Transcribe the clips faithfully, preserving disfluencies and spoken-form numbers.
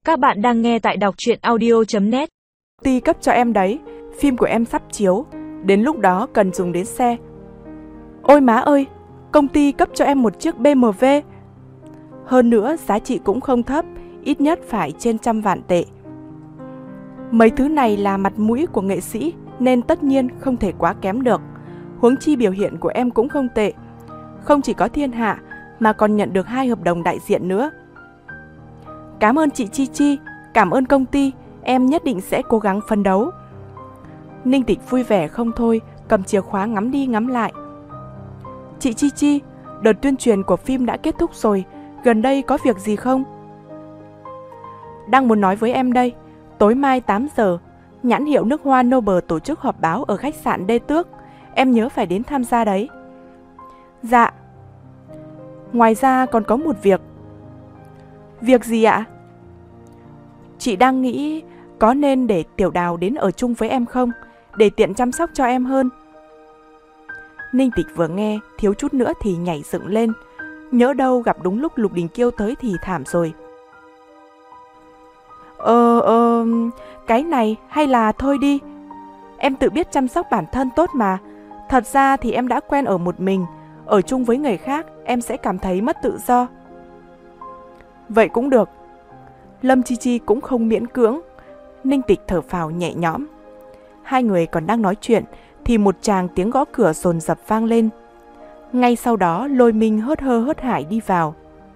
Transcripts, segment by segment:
Các bạn đang nghe tại đọc truyện audio chấm net. Ty cấp cho em đấy, phim của em sắp chiếu, đến lúc đó cần dùng đến xe. Ôi má ơi, công ty cấp cho em một chiếc bê em vê. Hơn nữa giá trị cũng không thấp, ít nhất phải trên trăm vạn tệ. Mấy thứ này là mặt mũi của nghệ sĩ nên tất nhiên không thể quá kém được. Huống chi biểu hiện của em cũng không tệ, không chỉ có thiên hạ mà còn nhận được hai hợp đồng đại diện nữa. Cảm ơn chị Chi Chi, cảm ơn công ty, em nhất định sẽ cố gắng phấn đấu. Ninh Tịch vui vẻ không thôi, cầm chìa khóa ngắm đi ngắm lại. Chị Chi Chi, đợt tuyên truyền của phim đã kết thúc rồi, gần đây có việc gì không? Đang muốn nói với em đây, tối mai tám giờ, nhãn hiệu nước hoa Noble tổ chức họp báo ở khách sạn Đê Tước, em nhớ phải đến tham gia đấy. Dạ. Ngoài ra còn có một việc. Việc gì ạ? Chị đang nghĩ có nên để Tiểu Đào đến ở chung với em không, để tiện chăm sóc cho em hơn. Ninh Tịch vừa nghe, thiếu chút nữa thì nhảy dựng lên. Nhỡ đâu gặp đúng lúc Lục Đình Kiêu tới thì thảm rồi. Ờ, ờ, cái này hay là thôi đi. Em tự biết chăm sóc bản thân tốt mà. Thật ra thì em đã quen ở một mình, ở chung với người khác em sẽ cảm thấy mất tự do. Vậy cũng được. Lâm Chi Chi cũng không miễn cưỡng. Ninh Tịch thở phào nhẹ nhõm. Hai người còn đang nói chuyện thì một tràng tiếng gõ cửa dồn dập vang lên. Ngay sau đó Lôi Minh hớt hơ hớt hải đi vào.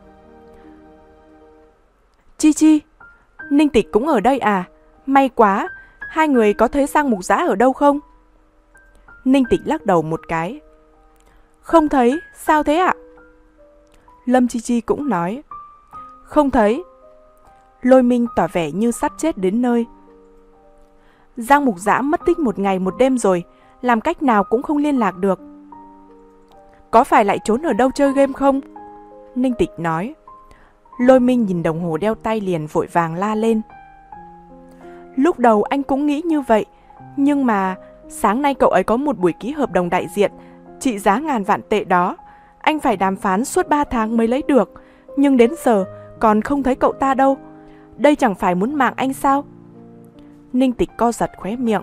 Chi Chi, Ninh Tịch cũng ở đây à? May quá, hai người có thấy Giang Mục Dã ở đâu không? Ninh Tịch lắc đầu một cái. Không thấy, sao thế ạ? Lâm Chi Chi cũng nói. Không thấy. Lôi Minh tỏ vẻ như sắp chết đến nơi. Giang Mục Dã mất tích một ngày một đêm rồi, làm cách nào cũng không liên lạc được. Có phải lại trốn ở đâu chơi game không? Ninh Tịch nói. Lôi Minh nhìn đồng hồ đeo tay liền vội vàng la lên. Lúc đầu anh cũng nghĩ như vậy, nhưng mà sáng nay cậu ấy có một buổi ký hợp đồng đại diện, trị giá ngàn vạn tệ đó. Anh phải đàm phán suốt ba tháng mới lấy được, nhưng đến giờ còn không thấy cậu ta đâu. Đây chẳng phải muốn mạng anh sao? Ninh Tịch co giật khóe miệng.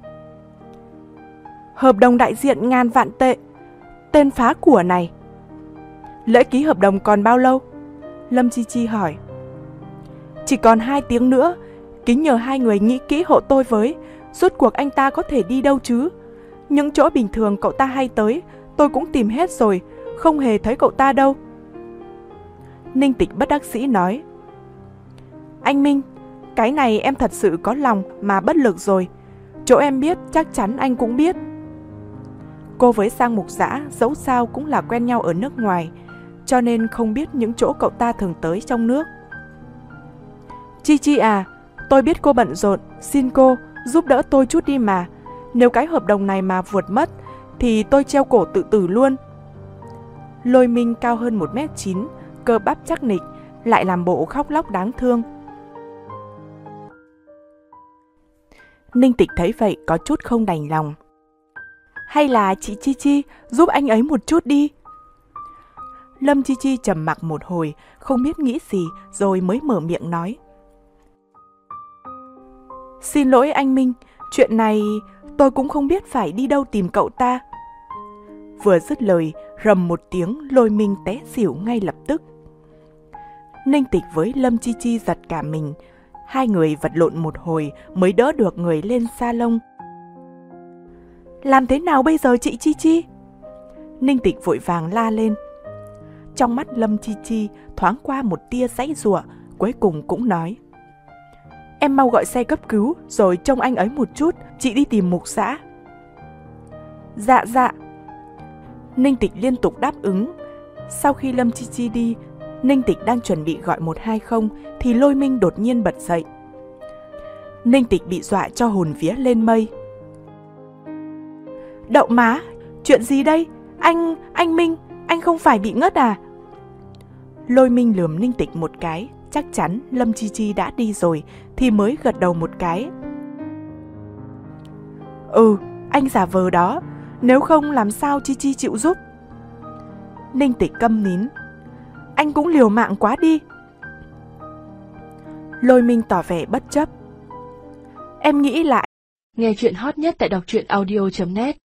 Hợp đồng đại diện ngàn vạn tệ, tên phá của này. Lễ ký hợp đồng còn bao lâu? Lâm Chi Chi hỏi. Chỉ còn hai tiếng nữa, kính nhờ hai người nghĩ kỹ hộ tôi với, rốt cuộc anh ta có thể đi đâu chứ? Những chỗ bình thường cậu ta hay tới, tôi cũng tìm hết rồi, không hề thấy cậu ta đâu. Ninh Tịch bất đắc dĩ nói. Anh Minh, cái này em thật sự có lòng mà bất lực rồi. Chỗ em biết chắc chắn anh cũng biết. Cô với Giang Mục Dã dẫu sao cũng là quen nhau ở nước ngoài, cho nên không biết những chỗ cậu ta thường tới trong nước. Chi Chi à, tôi biết cô bận rộn, xin cô giúp đỡ tôi chút đi mà. Nếu cái hợp đồng này mà vượt mất thì tôi treo cổ tự tử luôn. Lôi Minh cao hơn một mét chín, cơ bắp chắc nịch, lại làm bộ khóc lóc đáng thương. Ninh Tịch thấy vậy có chút không đành lòng. Hay là chị Chi Chi giúp anh ấy một chút đi. Lâm Chi Chi trầm mặc một hồi, không biết nghĩ gì rồi mới mở miệng nói. Xin lỗi anh Minh, chuyện này tôi cũng không biết phải đi đâu tìm cậu ta. Vừa dứt lời, rầm một tiếng, Lôi Minh té xỉu ngay lập tức. Ninh Tịch với Lâm Chi Chi giật cả mình. Hai người vật lộn một hồi mới đỡ được người lên salon. Làm thế nào bây giờ chị Chi Chi? Ninh Tịch vội vàng la lên. Trong mắt Lâm Chi Chi thoáng qua một tia giãy giụa, cuối cùng cũng nói. Em mau gọi xe cấp cứu rồi trông anh ấy một chút, chị đi tìm Mục Dã. Dạ dạ. Ninh Tịch liên tục đáp ứng. Sau khi Lâm Chi Chi đi, Ninh Tịch đang chuẩn bị gọi một hai không thì Lôi Minh đột nhiên bật dậy. Ninh Tịch bị dọa cho hồn vía lên mây. Đậu má, chuyện gì đây? Anh, anh Minh, anh không phải bị ngất à? Lôi Minh lườm Ninh Tịch một cái, chắc chắn Lâm Chi Chi đã đi rồi thì mới gật đầu một cái. Ừ, anh giả vờ đó, nếu không làm sao Chi Chi chịu giúp. Ninh Tịch câm nín. Anh cũng liều mạng quá đi. Lôi Minh tỏ vẻ bất chấp. Em nghĩ là... Nghe chuyện hot nhất tại đọc truyện audio chấm net